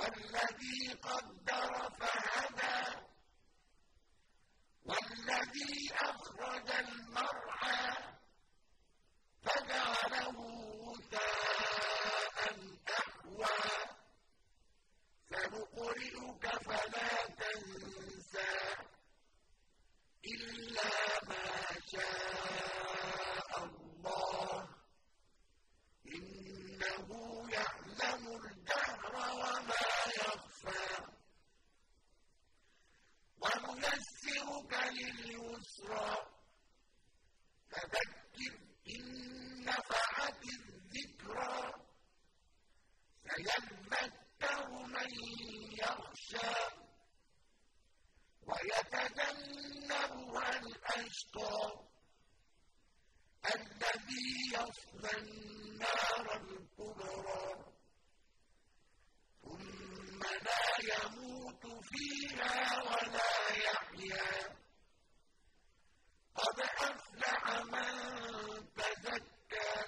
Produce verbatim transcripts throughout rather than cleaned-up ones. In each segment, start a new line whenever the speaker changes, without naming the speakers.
والذي قدر فهدى والذي أخرج المرعى فجعله غثاء أحوى سنقرئك فلا تنسى إلا ما شاء الله إنه يعلم الجهر وما يخفى ونيسرك لليسرى فذكر إن نفعت الذكرى سيذكر من يخشى ويتجنبها الأشقى الذي يصلى النار الكبرى ثم لا يموت فيها ولا يحيا قد أفلح من تزكى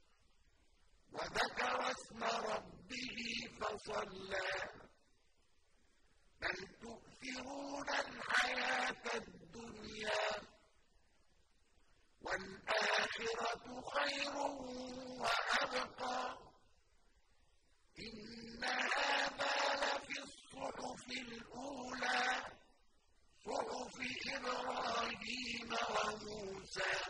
وذكر اسم ربه فصلى بل تؤثرون الحياة الدنيا والآخرة خير وأبقى إن هذا لفي الصحف الأولى صحف إبراهيم وموسى